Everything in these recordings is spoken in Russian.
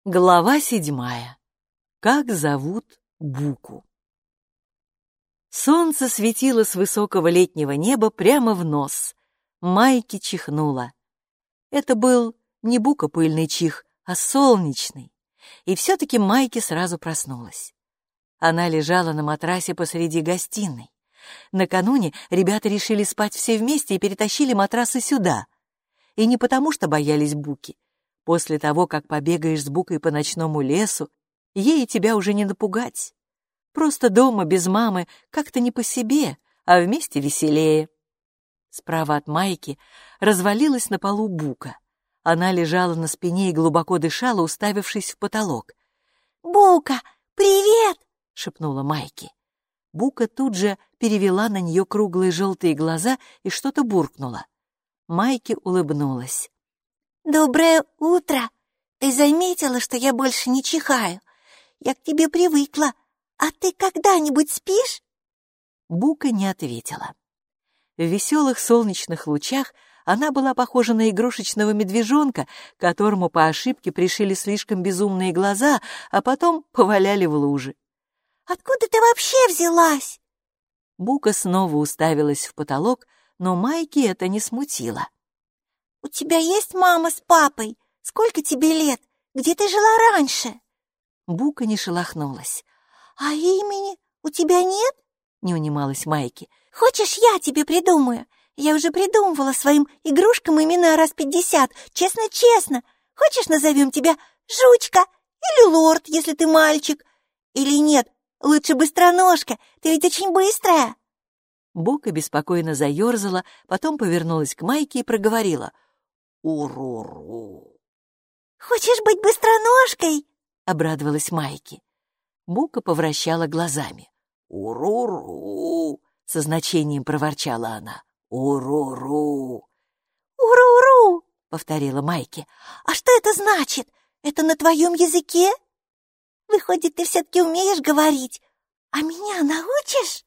Глава 7. Как зовут Буку? Солнце светило с высокого летнего неба прямо в нос. Майки чихнула. Это был не Бука пыльный чих, а солнечный. И все-таки Майки сразу проснулась. Она лежала на матрасе посреди гостиной. Накануне ребята решили спать все вместе и перетащили матрасы сюда. И не потому, что боялись Буки. После того, как побегаешь с Букой по ночному лесу, ей тебя уже не напугать. Просто дома без мамы как-то не по себе, а вместе веселее. Справа от Майки развалилась на полу Бука. Она лежала на спине и глубоко дышала, уставившись в потолок. «Бука, привет!» — шепнула Майки. Бука тут же перевела на нее круглые желтые глаза и что-то буркнула. Майки улыбнулась. «Доброе утро! Ты заметила, что я больше не чихаю? Я к тебе привыкла. А ты когда-нибудь спишь?» Бука не ответила. В веселых солнечных лучах она была похожа на игрушечного медвежонка, которому по ошибке пришили слишком безумные глаза, а потом поваляли в луже. «Откуда ты вообще взялась?» Бука снова уставилась в потолок, но Майки это не смутило. «У тебя есть мама с папой? Сколько тебе лет? Где ты жила раньше?» Бука не шелохнулась. «А имени у тебя нет?» — не унималась Майки. «Хочешь, я тебе придумаю? Я уже придумывала своим игрушкам имена раз 50, честно-честно. Хочешь, назовем тебя Жучка или Лорд, если ты мальчик? Или нет, лучше Быстроножка, ты ведь очень быстрая». Бука беспокойно заерзала, потом повернулась к Майке и проговорила. «Уру-ру!» «Хочешь быть Быстроножкой?» — обрадовалась Майки. Бука повращала глазами. «Уру-ру!» — со значением проворчала она. «Уру-ру!» «Уру-ру!» — повторила Майки. «А что это значит? Это на твоем языке? Выходит, ты все-таки умеешь говорить. А меня научишь?»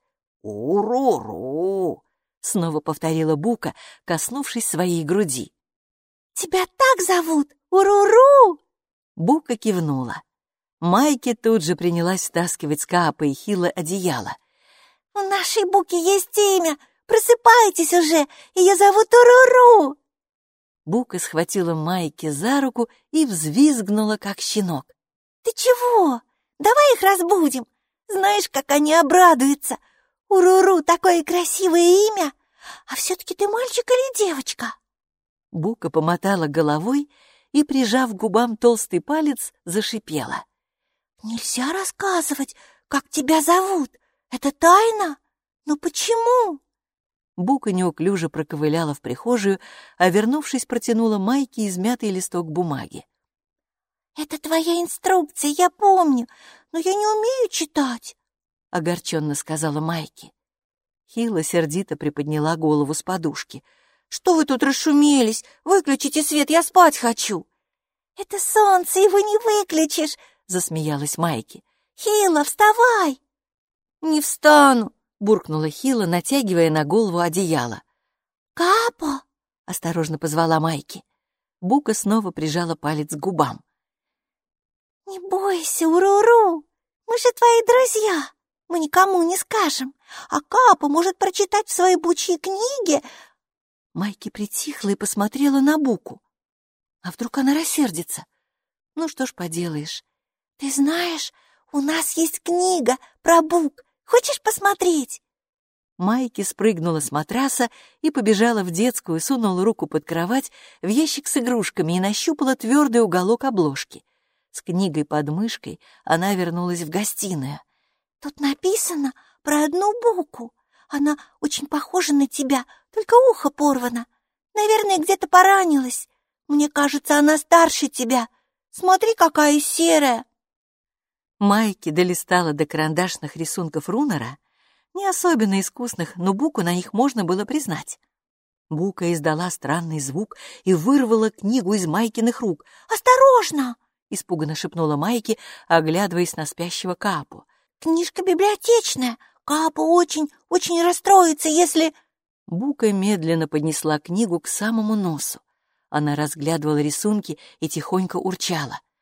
«Уру-ру!» — снова повторила Бука, коснувшись своей груди. «Тебя так зовут? Уру-ру!» Бука кивнула. Майки тут же принялась стаскивать с Каапа и Хила одеяло. «У нашей Буки есть имя! Просыпайтесь уже! Ее зовут Уру-ру!» Бука схватила Майки за руку и взвизгнула, как щенок. «Ты чего? Давай их разбудим! Знаешь, как они обрадуются! Уру-ру, такое красивое имя! А все-таки ты мальчик или девочка?» Бука помотала головой и, прижав к губам толстый палец, зашипела. «Нельзя рассказывать, как тебя зовут. Это тайна. Но почему?» Бука неуклюже проковыляла в прихожую, а, вернувшись, протянула Майке измятый листок бумаги. «Это твоя инструкция, я помню, но я не умею читать», — огорченно сказала Майки. Хила сердито приподняла голову с подушки. «Что вы тут расшумелись? Выключите свет, я спать хочу!» «Это солнце, его не выключишь!» — засмеялась Майки. «Хила, вставай!» «Не встану!» — буркнула Хила, натягивая на голову одеяло. «Капо!» — осторожно позвала Майки. Бука снова прижала палец к губам. «Не бойся, Уру-ру! Мы же твои друзья! Мы никому не скажем, а Капо может прочитать в своей бучьей книге...» Майки притихла и посмотрела на Буку. А вдруг она рассердится? Ну что ж поделаешь. «Ты знаешь, у нас есть книга про Бук. Хочешь посмотреть?» Майки спрыгнула с матраса и побежала в детскую, сунула руку под кровать в ящик с игрушками и нащупала твердый уголок обложки. С книгой под мышкой она вернулась в гостиную. «Тут написано про одну Буку. Она очень похожа на тебя, только ухо порвано. Наверное, где-то поранилась. Мне кажется, она старше тебя. Смотри, какая серая!» Майки долистала до карандашных рисунков Рунера, не особенно искусных, но Буку на них можно было признать. Бука издала странный звук и вырвала книгу из Майкиных рук. «Осторожно!» — испуганно шепнула Майки, оглядываясь на спящего Каапу. «Книжка библиотечная. Каапо очень расстроится, если...» Бука медленно поднесла книгу к самому носу. Она разглядывала рисунки и тихонько урчала.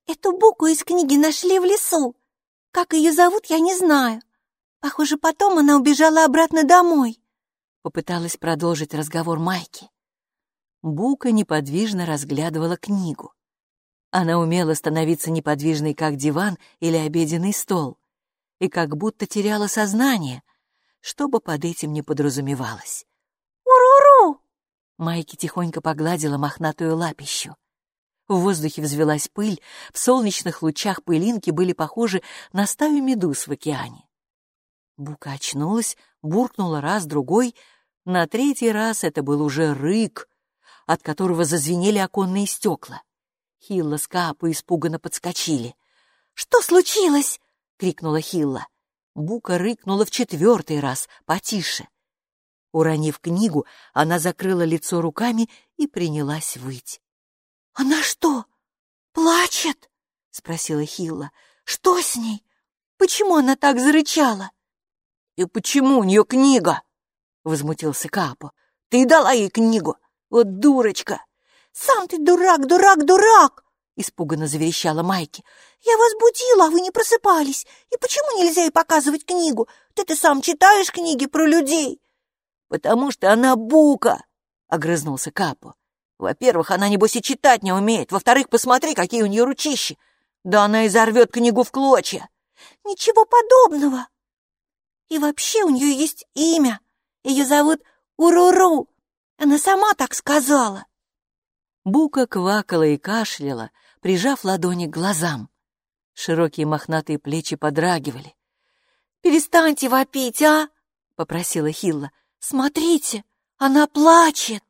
Эту Буку из книги нашли в лесу. Как ее зовут, я не знаю. Похоже, потом она убежала обратно домой. Попыталась продолжить разговор Майки. Бука неподвижно разглядывала книгу. Она умела становиться неподвижной, как диван или обеденный стол, и как будто теряла сознание, что бы под этим ни подразумевалось. «Уруру!» Майки тихонько погладила мохнатую лапищу. В воздухе взвелась пыль, в солнечных лучах пылинки были похожи на стаю медуз в океане. Бука очнулась, буркнула раз, другой. На третий раз это был уже рык, от которого зазвенели оконные стекла. Хилла с Каапо испуганно подскочили. «Что случилось?» — крикнула Хилла. Бука рыкнула в 4-й раз, потише. Уронив книгу, она закрыла лицо руками и принялась выть. «Она что, плачет?» — спросила Хилла. «Что с ней? Почему она так зарычала?» «И почему у нее книга?» — возмутился Каапо. «Ты дала ей книгу! Вот дурочка!» «Сам ты дурак, дурак, дурак!» — испуганно заверещала Майки. «Я вас будила, а вы не просыпались. И почему нельзя ей показывать книгу? Ты сам читаешь книги про людей?» «Потому что она Бука!» — огрызнулся Каапо. «Во-первых, она, небось, и читать не умеет. Во-вторых, посмотри, какие у нее ручищи. Да она и зарвет книгу в клочья». «Ничего подобного. И вообще у нее есть имя. Ее зовут Уруру. Она сама так сказала». Бука квакала и кашляла, прижав ладони к глазам. Широкие мохнатые плечи подрагивали. «Перестаньте вопить, а?» — попросила Хилла. «Смотрите, она плачет!»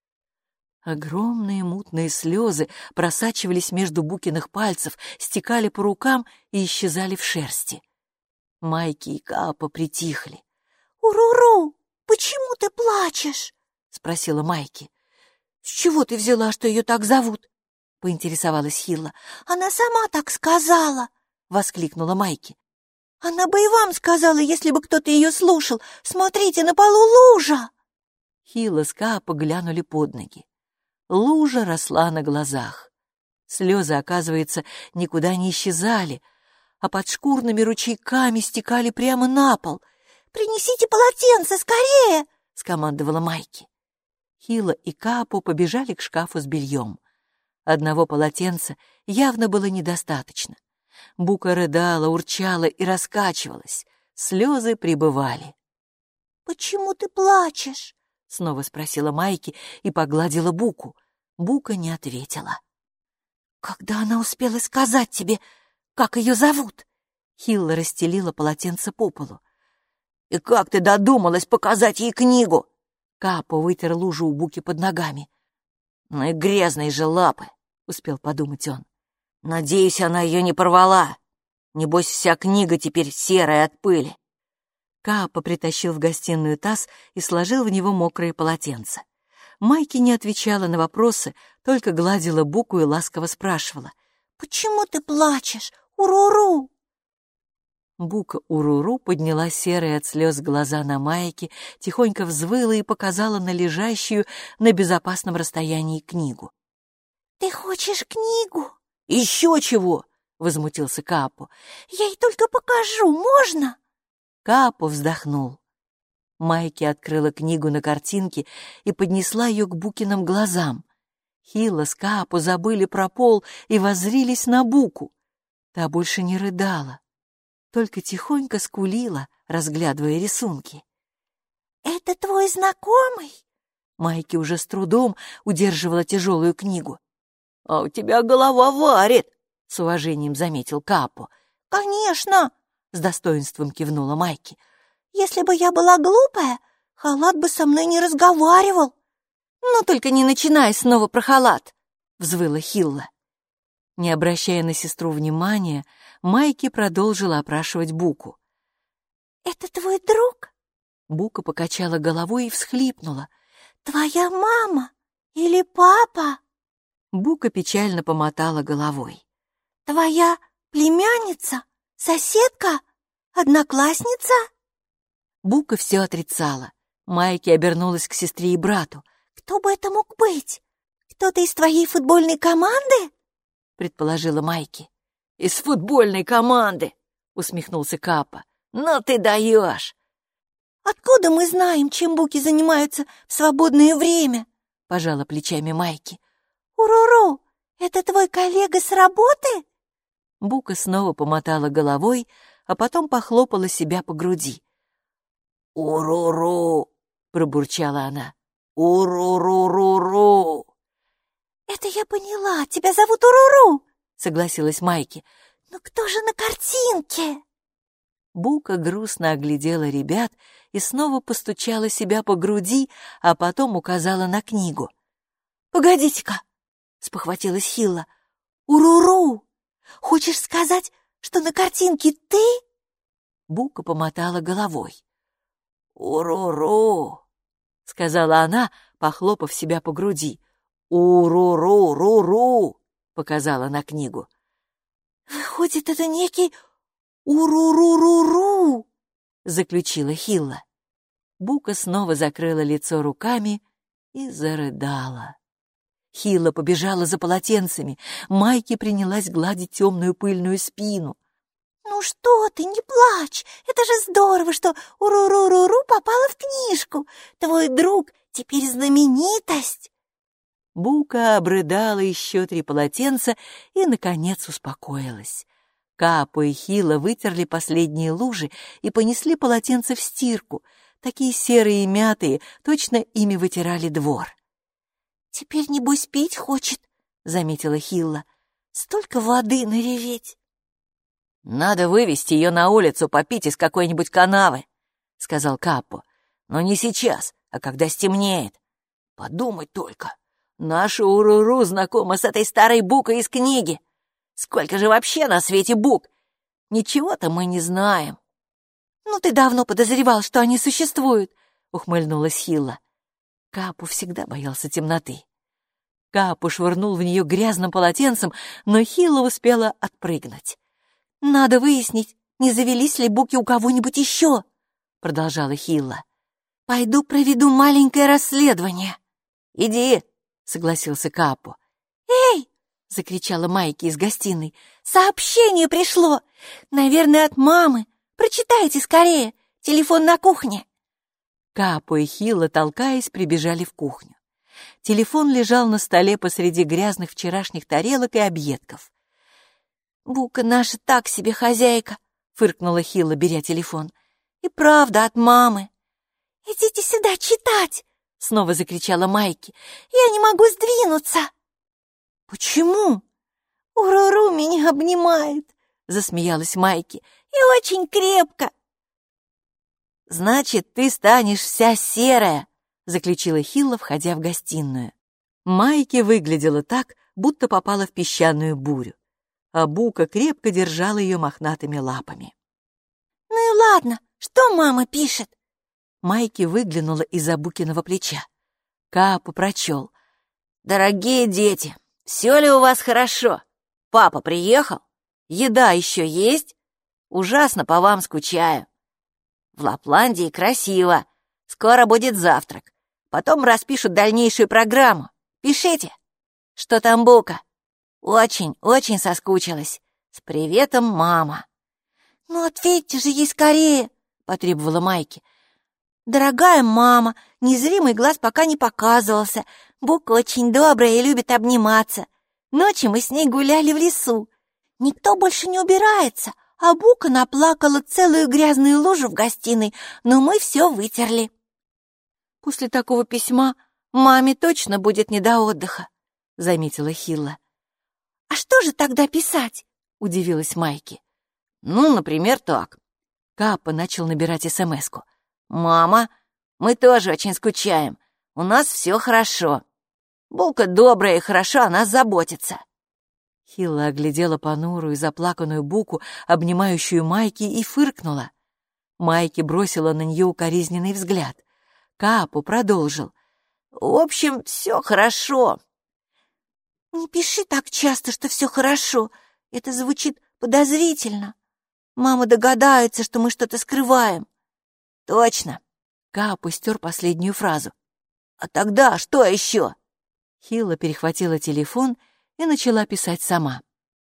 Огромные мутные слезы просачивались между Букиных пальцев, стекали по рукам и исчезали в шерсти. Майки и Каапо притихли. «Уруру, почему ты плачешь?» — спросила Майки. «С чего ты взяла, что ее так зовут?» — поинтересовалась Хилла. «Она сама так сказала!» — воскликнула Майки. «Она бы и вам сказала, если бы кто-то ее слушал. Смотрите, на полу лужа!» Хилла с Каапо глянули под ноги. Лужа росла на глазах. Слезы, оказывается, никуда не исчезали, а под шкурными ручейками стекали прямо на пол. «Принесите полотенце, скорее!» — скомандовала Майки. Хилла и Каапо побежали к шкафу с бельем. Одного полотенца явно было недостаточно. Бука рыдала, урчала и раскачивалась. Слезы прибывали. «Почему ты плачешь?» — снова спросила Майки и погладила Буку. Бука не ответила. «Когда она успела сказать тебе, как ее зовут?» Хилла расстелила полотенце по полу. «И как ты додумалась показать ей книгу?» Каапо вытер лужу у Буки под ногами. «Ну и грязные же лапы», — успел подумать он. «Надеюсь, она ее не порвала. Небось, вся книга теперь серая от пыли». Каапо притащил в гостиную таз и сложил в него мокрые полотенца. Майки не отвечала на вопросы, только гладила Буку и ласково спрашивала. «Почему ты плачешь? Уруру!» Бука Уруру подняла серые от слез глаза на Майки, тихонько взвыла и показала на лежащую на безопасном расстоянии книгу. «Ты хочешь книгу?» «Еще чего!» — возмутился Каапо. «Я ей только покажу, можно?» Каапо вздохнул. Майки открыла книгу на картинке и поднесла ее к Букиным глазам. Хилла с Каапо забыли про пол и воззрились на Буку. Та больше не рыдала, только тихонько скулила, разглядывая рисунки. «Это твой знакомый?» Майки уже с трудом удерживала тяжелую книгу. «А у тебя голова варит», — с уважением заметил Каапо. «Конечно!» — с достоинством кивнула Майки. «Если бы я была глупая, халат бы со мной не разговаривал». «Ну, только не начинай снова про халат», — взвыла Хилла. Не обращая на сестру внимания, Майки продолжила опрашивать Буку. «Это твой друг?» Бука покачала головой и всхлипнула. «Твоя мама или папа?» Бука печально помотала головой. «Твоя племянница? Соседка? Одноклассница?» Бука все отрицала. Майки обернулась к сестре и брату. «Кто бы это мог быть? Кто-то из твоей футбольной команды?» — предположила Майки. из футбольной команды», — усмехнулся Капа. «Ну ты даешь!» «Откуда мы знаем, чем буки занимаются в свободное время?» — пожала плечами Майки. «Уруру, это твой коллега с работы?» Бука снова помотала головой, а потом похлопала себя по груди. «Уруру!» — пробурчала она. «Уруру-ру-ру!» «Это я поняла, тебя зовут Уруру!» — согласилась Майки. «Но кто же на картинке?» Бука грустно оглядела ребят и снова постучала себя по груди, а потом указала на книгу. «Погодите-ка!» — спохватилась Хилла. «Уруру! Хочешь сказать, что на картинке ты?» Бука помотала головой. «Уруру!» — сказала она, похлопав себя по груди. «Уруру-ру-ру!» — показала на книгу. «Выходит, это некий уруру-ру-ру!» — заключила Хилла. Бука снова закрыла лицо руками и зарыдала. Хилла побежала за полотенцами. Майки принялась гладить темную пыльную спину. «Ну что ты, не плачь! Это же здорово, что уру-ру-ру-ру попала в книжку! Твой друг теперь знаменитость!» Бука обрыдала еще 3 полотенца и, наконец, успокоилась. Капа и Хилла вытерли последние лужи и понесли полотенца в стирку. Такие серые и мятые, точно ими вытирали двор. «Теперь, небось, пить хочет», — заметила Хилла. «Столько воды нареветь». «Надо вывести ее на улицу попить из какой-нибудь канавы», — сказал Капо. «Но не сейчас, а когда стемнеет. Подумать только, наша Уруру знакома с этой старой букой из книги. Сколько же вообще на свете бук? Ничего-то мы не знаем». «Ну, ты давно подозревал, что они существуют», — ухмыльнулась Хилла. Капу всегда боялся темноты. Капу швырнул в нее грязным полотенцем, но Хилла успела отпрыгнуть. «Надо выяснить, не завелись ли буки у кого-нибудь еще», — продолжала Хилла. «Пойду проведу маленькое расследование». «Иди», — согласился Капу. «Эй!» — закричала Майки из гостиной. «Сообщение пришло! Наверное, от мамы. Прочитайте скорее. Телефон на кухне». Капу и Хилла, толкаясь, прибежали в кухню. Телефон лежал на столе посреди грязных вчерашних тарелок и объедков. «Бука наша так себе хозяйка», — фыркнула Хилла, беря телефон. «И правда от мамы». «Идите сюда читать!» — снова закричала Майки. «Я не могу сдвинуться». «Почему?» «Уруру меня обнимает», — засмеялась Майки. «И очень крепко». «Значит, ты станешь вся серая», — заключила Хилла, входя в гостиную. Майки выглядела так, будто попала в песчаную бурю, а Бука крепко держала ее мохнатыми лапами. «Ну и ладно, что мама пишет?» Майки выглянула из-за Букиного плеча. Капу прочел. «Дорогие дети, все ли у вас хорошо? Папа приехал? Еда еще есть? Ужасно по вам скучаю. В Лапландии красиво. Скоро будет завтрак. Потом распишут дальнейшую программу. Пишите. Что там, Бука? Очень, очень соскучилась. С приветом, мама». «Ну ответьте же ей скорее», — потребовала Майки. «Дорогая мама, незримый глаз пока не показывался. Бука очень добрая и любит обниматься. Ночью мы с ней гуляли в лесу. Никто больше не убирается, а Бука наплакала целую грязную лужу в гостиной, но мы все вытерли». «После такого письма маме точно будет не до отдыха», — заметила Хилла. «А что же тогда писать?» — удивилась Майки. «Ну, например, так». Капа начал набирать смс-ку. «Мама, мы тоже очень скучаем. У нас все хорошо. Булка добрая и хорошо о нас заботится». Хилла оглядела понурую, заплаканную Буку, обнимающую Майки, и фыркнула. Майки бросила на нее укоризненный взгляд. Капу продолжил. «В общем, все хорошо». «Не пиши так часто, что все хорошо. Это звучит подозрительно. Мама догадается, что мы что-то скрываем». «Точно». Капу стер последнюю фразу. «А тогда что еще?» Хилла перехватила телефон и начала писать сама.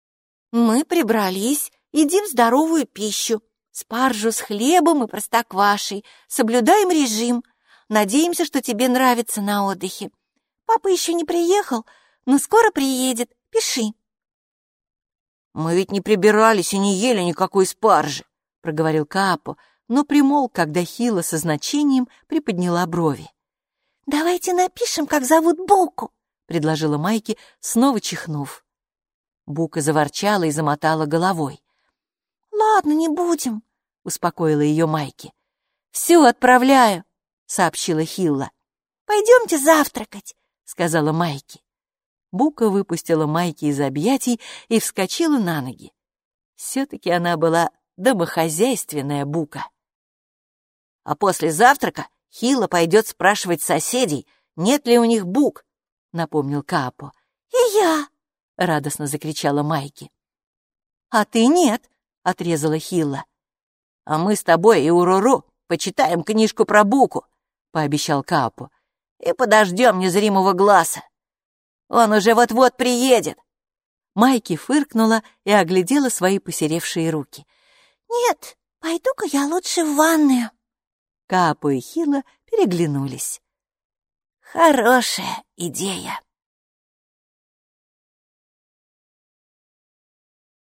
Мы прибрались, едим здоровую пищу. Спаржу с хлебом и простоквашей. Соблюдаем режим. Надеемся, что тебе нравится на отдыхе. Папа еще не приехал, но скоро приедет. Пиши. «Мы ведь не прибирались и не ели никакой спаржи», — проговорил Каапо, но примолк, когда Хила со значением приподняла брови. «Давайте напишем, как зовут Буку», — предложила Майки, снова чихнув. Бука заворчала и замотала головой. «Ладно, не будем», — успокоила ее Майки. «Все, отправляю», — сообщила Хилла. «Пойдемте завтракать», — сказала Майки. Бука выпустила Майки из объятий и вскочила на ноги. Все-таки она была домохозяйственная Бука. «А после завтрака Хилла пойдет спрашивать соседей, нет ли у них бук», — напомнил Каапо. «И я!» — радостно закричала Майки. «А ты нет», — отрезала Хилла. «А мы с тобой и Уруру почитаем книжку про буку», — пообещал Каапо, «и подождем незримого глаза. Он уже вот-вот приедет». Майки фыркнула и оглядела свои посеревшие руки. «Нет, пойду-ка я лучше в ванную». Каапо и Хилла переглянулись. «Хорошая идея»,